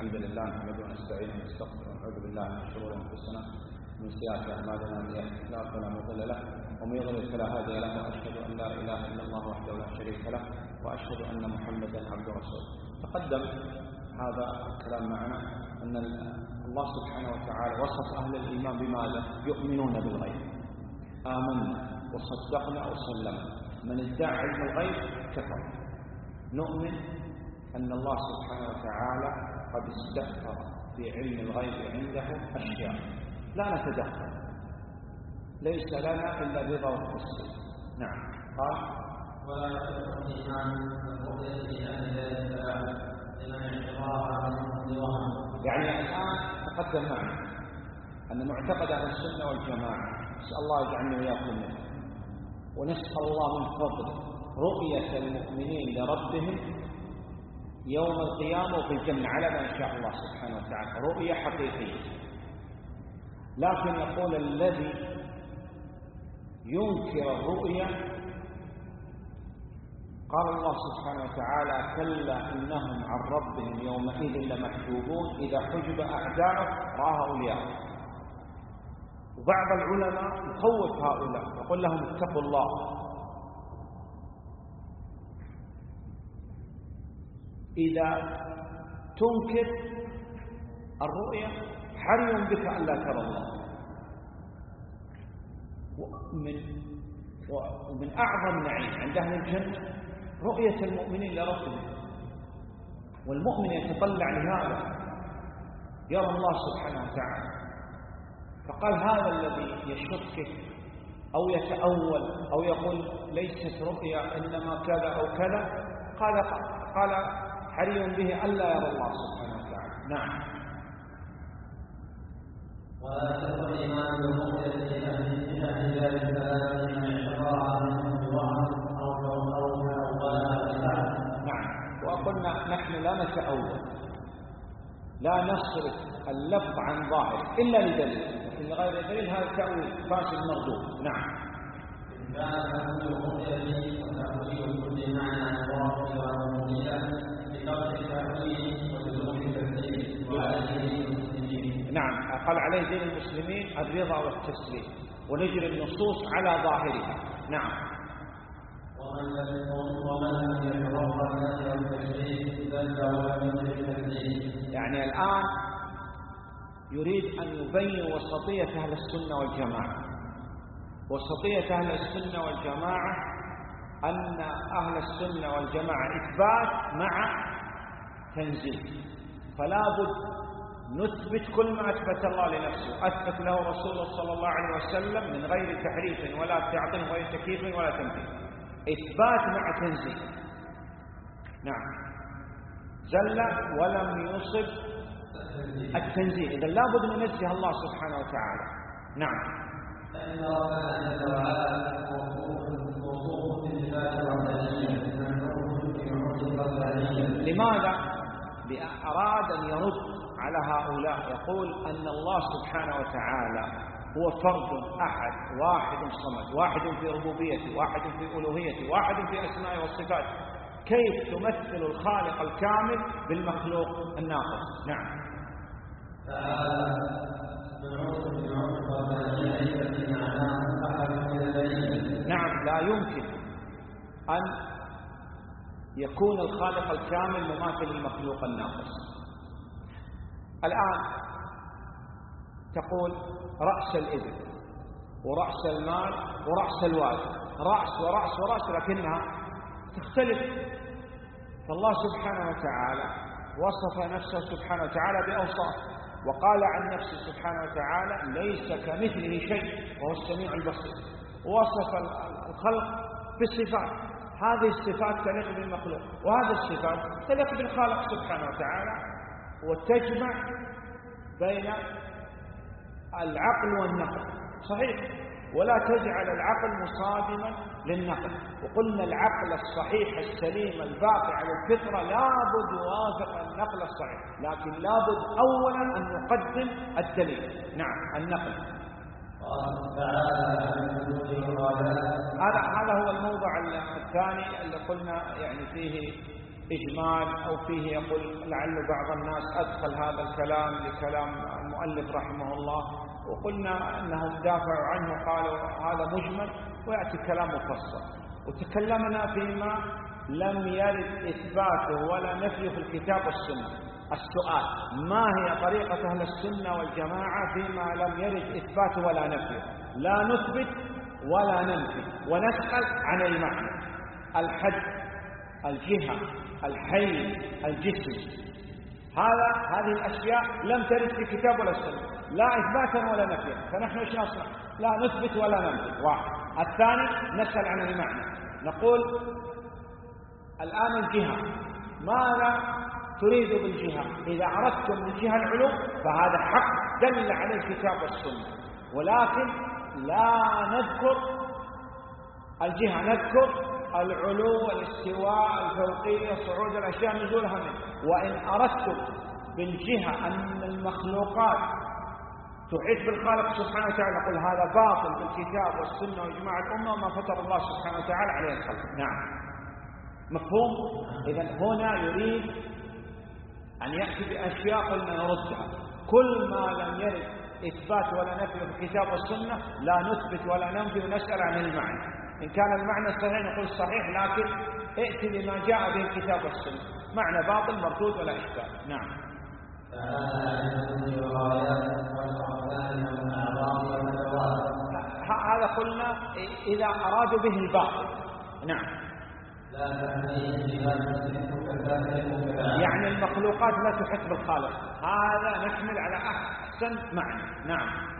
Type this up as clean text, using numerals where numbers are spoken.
الحمد لله نحمده ونستعينه ونستغفره ونعوذ بالله من شرور انفسنا ومن سيئات اعمالنا، من يهده الله فلا مضل له ومن يضلل فلا هادي له، واشهد ان لا اله الا الله وحده لا شريك له واشهد ان محمدا عبده ورسوله. تقدم هذا الكلام معنا ان الله سبحانه وتعالى وصف اهل الايمان بماذا؟ يؤمنون بالغيب، آمنا وصدقنا وسلمنا. من ادعى علم الغيب كفر. نؤمن أن الله سبحانه وتعالى قد استأثر في علم الغيب عنده أشياء لا نتدخل، ليس لنا إلا رضا والتسليم. نعم. قال ولا يصح الإيمان بالرؤية لأهل السلام لمن اعتبرها من وهم. يعني الآن تقدم معنا أن معتقد أهل السنة والجماعة، نسأل الله يجعلنا وإياكم منه، ونسأل الله من فضله رؤية المؤمنين لربهم يوم القيامة وفي الجنة على ما شاء الله سبحانه وتعالى، رؤية حقيقية. لكن يقول الذي ينكر الرؤية قال الله سبحانه وتعالى كلا إنهم عن ربهم يومئذ لمحجوبون إذا حجب أعداؤه رآه أولياءه. وبعض العلماء يخوف هؤلاء يقول لهم اتقوا الله، إذا تنكر الرؤية حري بك أن لا ترى الله. ومن أعظم نعيم عند أهل الجنة رؤية المؤمنين لربهم، والمؤمن يتطلع لهذا، يرى الله سبحانه وتعالى. فقال هذا الذي يشكك أو يتأول أو يقول ليست رؤيا إنما كذا أو كذا، قال حري به ألا يرى الله سبحانه وتعالى. نعم. ولا يصح الإيمان بالرؤية لأهل ذلك السلام من اعتبرها من وهم أو نعم. وقلنا نحن لا نتأول، لا نصرف اللفظ عن ظاهر إلا لدليل، لكن لغير دليل هذا تأويل فاسد مردود. نعم. كان تأويل الرؤية وتأويل كل معنى واقع ومميز بقدر التأويل ولزوم التسليم وعليه المسلمين. نعم. قال عليه دين المسلمين الرضا والتسليم، ونجري النصوص على ظاهرها. نعم. ومن لم يتوقع نهي التشريع ذل ولم يدرك التسليم. يعني الآن يريد أن يبين وسطية أهل السنة والجماعة. وسطية أهل السنة والجماعة أن أهل السنة والجماعة إثبات مع تنزيل، فلا بد نثبت كل ما أثبت الله لنفسه، أثبت له رسوله صلى الله عليه وسلم من غير تحريف ولا تعطيل ولا تكييف ولا تمثيل، إثبات مع تنزيل. نعم. زل ولم يصب التنزيل، إذا لا بد من ننزه الله سبحانه وتعالى. نعم. فإن ربنا جل وعلا موصوف بالصفات الربانية لماذا؟ أراد أن يرد على هؤلاء، يقول أن الله سبحانه وتعالى هو فرد أحد واحد صمد، واحد في ربوبيته، واحد في ألوهيته، واحد في أسمائه والصفات. كيف تمثل الخالق الكامل بالمخلوق الناقص؟ نعم. نعم. لا يمكن أن يكون الخالق الكامل مماثل للمخلوق الناقص. الآن تقول رأس الإبل ورأس المال ورأس الوالد، رأس ورأس ورأس، لكنها تختلف. فالله سبحانه وتعالى وصف نفسه سبحانه وتعالى بأوصاف، وقال عن نفسه سبحانه وتعالى ليس كمثله شيء وهو السميع البصير. وصف الخلق بالصفات، هذه الصفات تليق بالمخلوق، وهذه الصفات تليق بالخالق سبحانه وتعالى، وتجمع بين العقل والنقل. صحيح، ولا تجعل العقل مصادما للنقل. وقلنا العقل الصحيح السليم الباقي على الفطرة لابد يوافق النقل الصحيح، لكن لابد أولا أن نقدم الدليل. نعم. النقل. هذا هو الموضع الثاني اللي قلنا يعني فيه إجمال أو فيه يقول لعل بعض الناس أدخل هذا الكلام لكلام المؤلف رحمه الله، وقلنا أنهم دافعوا عنه قالوا هذا مجمل ويأتي كلام مفصل. وتكلمنا فيما لم يرد إثباته ولا نفيه في الكتاب والسنة. السؤال: ما هي طريقة أهل السنة والجماعة فيما لم يرد إثباته ولا نفيه؟ لا نثبت ولا ننفي ونسأل عن المعنى. الحد، الجهة، الحي، الجسم، هذه الأشياء لم ترد في كتاب ولا سنة، لا إثباتا ولا نفيا، فنحن ايش نصنع؟ لا نثبت ولا ننفي. واحد. الثاني نسأل عن المعنى، نقول الآن الجهة، ماذا تريد بالجهة؟ إذا أردتم بالجهة العلو فهذا حق دل عليه الكتاب والسنة، ولكن لا نذكر الجهة، نذكر العلو، الاستواء، الفوقية، صعود الأشياء، نزولها منه. وإن أردتم بالجهة أن المخلوقات تحيط بالخالق سبحانه وتعالى نقول هذا باطل بالكتاب والسنة وإجماع الأمة ما فطر الله سبحانه وتعالى عليه الخلق. نعم، مفهوم؟ إذن هنا يريد أن يأتي بأشياء قلنا نردها. كل ما لم يرد إثبات ولا نفي في الكتاب والسنة لا نثبت ولا ننفي ونسأل عن المعنى. إن كان المعنى صحيح نقول صحيح، لكن ائتي بما جاء به الكتاب والسنة. معنى باطل مردود ولا إشكال. نعم. هذا قلنا إذا أرادوا به الباطل. نعم. يعني المخلوقات لا تحط بالخالق، هذا نحمل على أحسن معنى. نعم.